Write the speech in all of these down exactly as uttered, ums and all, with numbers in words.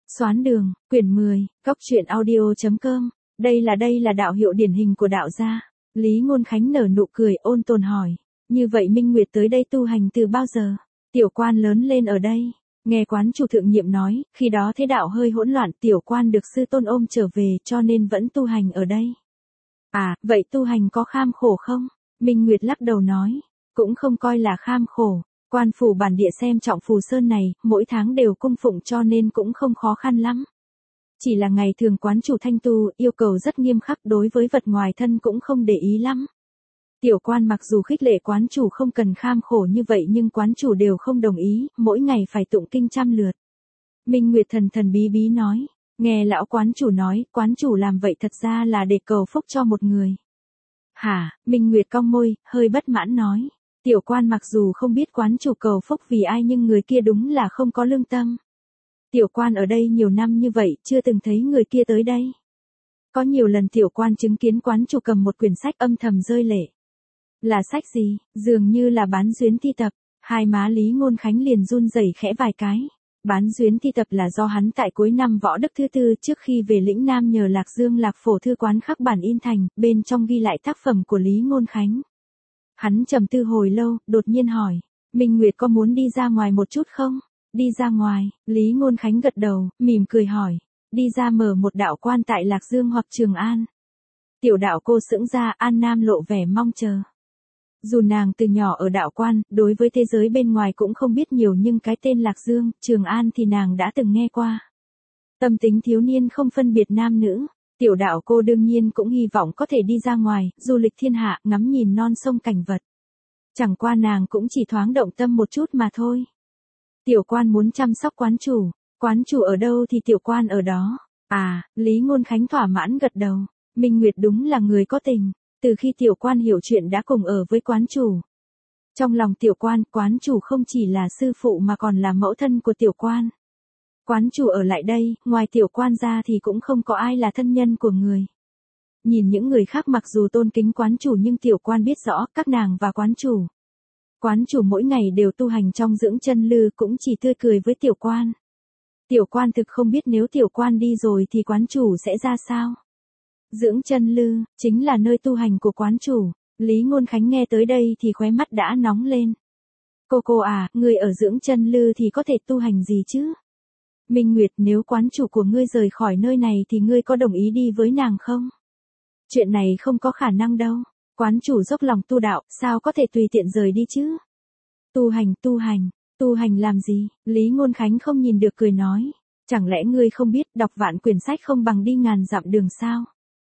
Xoán đường, quyển mười, góc truyện audio.com. Đây là đây là đạo hiệu điển hình của đạo gia. Lý Ngôn Khánh nở nụ cười ôn tồn hỏi. Như vậy Minh Nguyệt tới đây tu hành từ bao giờ? Tiểu quan lớn lên ở đây. Nghe quán chủ thượng nhiệm nói, khi đó thế đạo hơi hỗn loạn, tiểu quan được sư tôn ôm trở về cho nên vẫn tu hành ở đây. À, vậy tu hành có kham khổ không? Minh Nguyệt lắc đầu nói. Cũng không coi là kham khổ. Quan phủ bản địa xem trọng Phù Sơn này, mỗi tháng đều cung phụng cho nên cũng không khó khăn lắm. Chỉ là ngày thường quán chủ thanh tu, yêu cầu rất nghiêm khắc, đối với vật ngoài thân cũng không để ý lắm. Tiểu quan mặc dù khích lệ quán chủ không cần kham khổ như vậy nhưng quán chủ đều không đồng ý, mỗi ngày phải tụng kinh trăm lượt. Minh Nguyệt thần thần bí bí nói, nghe lão quán chủ nói, quán chủ làm vậy thật ra là để cầu phúc cho một người. Hả? Minh Nguyệt cong môi, hơi bất mãn nói. Tiểu quan mặc dù không biết quán chủ cầu phúc vì ai nhưng người kia đúng là không có lương tâm. Tiểu quan ở đây nhiều năm như vậy, chưa từng thấy người kia tới đây. Có nhiều lần tiểu quan chứng kiến quán chủ cầm một quyển sách âm thầm rơi lệ. Là sách gì? Dường như là Bán Duyến Thi Tập. Hai má Lý Ngôn Khánh liền run rẩy khẽ vài cái. Bán Duyến Thi Tập là do hắn tại cuối năm Võ Đức thứ tư trước khi về lĩnh Nam nhờ Lạc Dương Lạc Phổ thư quán khắc bản in thành, bên trong ghi lại tác phẩm của Lý Ngôn Khánh. Hắn trầm tư hồi lâu, đột nhiên hỏi, Minh Nguyệt có muốn đi ra ngoài một chút không? Đi ra ngoài, Lý Ngôn Khánh gật đầu, mỉm cười hỏi, đi ra mở một đạo quan tại Lạc Dương hoặc Trường An. Tiểu đạo cô sững ra, An Nam lộ vẻ mong chờ. Dù nàng từ nhỏ ở đạo quan, đối với thế giới bên ngoài cũng không biết nhiều nhưng cái tên Lạc Dương, Trường An thì nàng đã từng nghe qua. Tâm tính thiếu niên không phân biệt nam nữ. Tiểu đạo cô đương nhiên cũng hy vọng có thể đi ra ngoài, du lịch thiên hạ, ngắm nhìn non sông cảnh vật. Chẳng qua nàng cũng chỉ thoáng động tâm một chút mà thôi. Tiểu quan muốn chăm sóc quán chủ, quán chủ ở đâu thì tiểu quan ở đó. À, Lý Ngôn Khánh thỏa mãn gật đầu, Minh Nguyệt đúng là người có tình, từ khi tiểu quan hiểu chuyện đã cùng ở với quán chủ. Trong lòng tiểu quan, quán chủ không chỉ là sư phụ mà còn là mẫu thân của tiểu quan. Quán chủ ở lại đây, ngoài tiểu quan ra thì cũng không có ai là thân nhân của người. Nhìn những người khác mặc dù tôn kính quán chủ nhưng tiểu quan biết rõ các nàng và quán chủ. Quán chủ mỗi ngày đều tu hành trong dưỡng chân lư cũng chỉ tươi cười với tiểu quan. Tiểu quan thực không biết nếu tiểu quan đi rồi thì quán chủ sẽ ra sao. Dưỡng chân lư, chính là nơi tu hành của quán chủ. Lý Ngôn Khánh nghe tới đây thì khóe mắt đã nóng lên. Cô cô à, người ở dưỡng chân lư thì có thể tu hành gì chứ? Minh Nguyệt, nếu quán chủ của ngươi rời khỏi nơi này thì ngươi có đồng ý đi với nàng không? Chuyện này không có khả năng đâu. Quán chủ dốc lòng tu đạo, sao có thể tùy tiện rời đi chứ? Tu hành, tu hành, tu hành làm gì? Lý Ngôn Khánh không nhìn được cười nói. Chẳng lẽ ngươi không biết đọc vạn quyển sách không bằng đi ngàn dặm đường sao?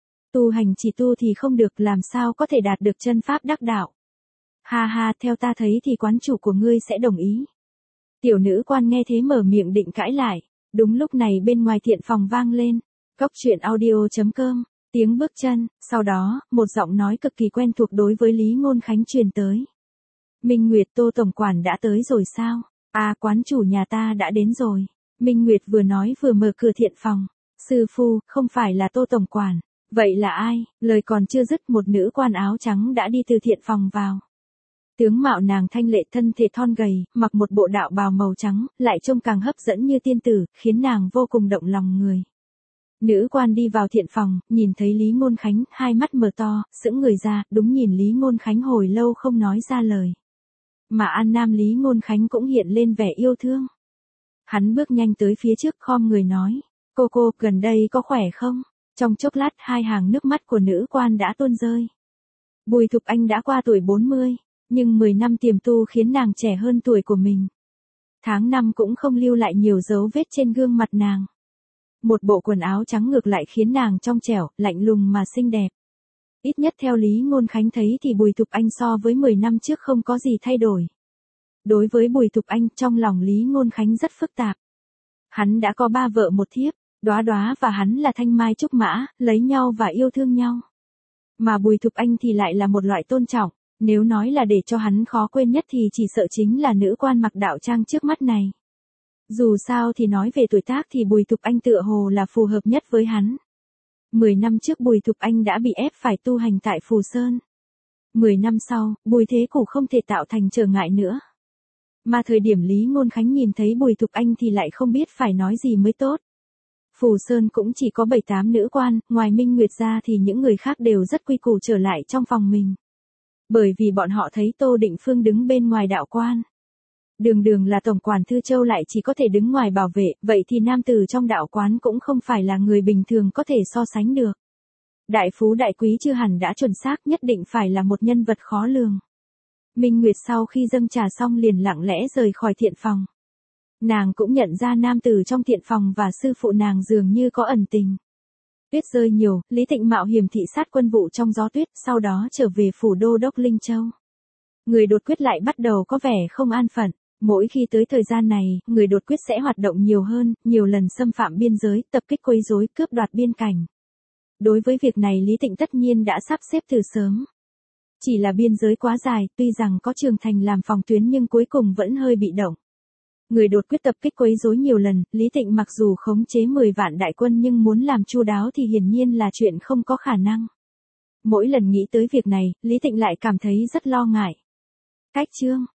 Tu hành chỉ tu thì không được, làm sao có thể đạt được chân pháp đắc đạo? Ha ha, theo ta thấy thì quán chủ của ngươi sẽ đồng ý. Tiểu nữ quan nghe thế mở miệng định cãi lại. Đúng lúc này bên ngoài thiện phòng vang lên. Góc truyện audio.com. Tiếng bước chân, sau đó, một giọng nói cực kỳ quen thuộc đối với Lý Ngôn Khánh truyền tới. Minh Nguyệt, Tô tổng quản đã tới rồi sao? À, quán chủ nhà ta đã đến rồi. Minh Nguyệt vừa nói vừa mở cửa thiện phòng. Sư phu, không phải là Tô tổng quản. Vậy là ai? Lời còn chưa dứt một nữ quan áo trắng đã đi từ thiện phòng vào. Tướng mạo nàng thanh lệ, thân thể thon gầy, mặc một bộ đạo bào màu trắng, lại trông càng hấp dẫn như tiên tử, khiến nàng vô cùng động lòng người. Nữ quan đi vào thiện phòng, nhìn thấy Lý Ngôn Khánh, hai mắt mở to, sững người ra, đúng nhìn Lý Ngôn Khánh hồi lâu không nói ra lời. Mà An Nam Lý Ngôn Khánh cũng hiện lên vẻ yêu thương. Hắn bước nhanh tới phía trước khom người nói, cô cô, gần đây có khỏe không? Trong chốc lát hai hàng nước mắt của nữ quan đã tuôn rơi. Bùi Thục Anh đã qua tuổi bốn mươi. Nhưng mười năm tiềm tu khiến nàng trẻ hơn tuổi của mình. Tháng năm cũng không lưu lại nhiều dấu vết trên gương mặt nàng. Một bộ quần áo trắng ngược lại khiến nàng trong trẻo, lạnh lùng mà xinh đẹp. Ít nhất theo Lý Ngôn Khánh thấy thì Bùi Thục Anh so với mười năm trước không có gì thay đổi. Đối với Bùi Thục Anh, trong lòng Lý Ngôn Khánh rất phức tạp. Hắn đã có ba vợ một thiếp, Đóa Đóa và hắn là thanh mai trúc mã, lấy nhau và yêu thương nhau. Mà Bùi Thục Anh thì lại là một loại tôn trọng. Nếu nói là để cho hắn khó quên nhất thì chỉ sợ chính là nữ quan mặc đạo trang trước mắt này. Dù sao thì nói về tuổi tác thì Bùi Thục Anh tựa hồ là phù hợp nhất với hắn. Mười năm trước Bùi Thục Anh đã bị ép phải tu hành tại Phù Sơn. Mười năm sau, Bùi Thế Củ không thể tạo thành trở ngại nữa. Mà thời điểm Lý Ngôn Khánh nhìn thấy Bùi Thục Anh thì lại không biết phải nói gì mới tốt. Phù Sơn cũng chỉ có bảy tám nữ quan, ngoài Minh Nguyệt ra thì những người khác đều rất quy củ trở lại trong phòng mình. Bởi vì bọn họ thấy Tô Định Phương đứng bên ngoài đạo quan. Đường đường là tổng quản Thư Châu lại chỉ có thể đứng ngoài bảo vệ, vậy thì nam tử trong đạo quán cũng không phải là người bình thường có thể so sánh được. Đại phú đại quý chưa hẳn đã chuẩn xác, nhất định phải là một nhân vật khó lường. Minh Nguyệt sau khi dâng trà xong liền lặng lẽ rời khỏi thiện phòng. Nàng cũng nhận ra nam tử trong thiện phòng và sư phụ nàng dường như có ẩn tình. Tuyết rơi nhiều, Lý Tịnh mạo hiểm thị sát quân vụ trong gió tuyết, sau đó trở về phủ đô đốc Linh Châu. Người đột quyết lại bắt đầu có vẻ không an phận. Mỗi khi tới thời gian này, người đột quyết sẽ hoạt động nhiều hơn, nhiều lần xâm phạm biên giới, tập kích quấy rối, cướp đoạt biên cảnh. Đối với việc này Lý Tịnh tất nhiên đã sắp xếp từ sớm. Chỉ là biên giới quá dài, tuy rằng có Trường Thành làm phòng tuyến nhưng cuối cùng vẫn hơi bị động. Người đột quyết tập kích quấy rối nhiều lần, Lý Tịnh mặc dù khống chế mười vạn đại quân nhưng muốn làm chu đáo thì hiển nhiên là chuyện không có khả năng. Mỗi lần nghĩ tới việc này, Lý Tịnh lại cảm thấy rất lo ngại. Cách chương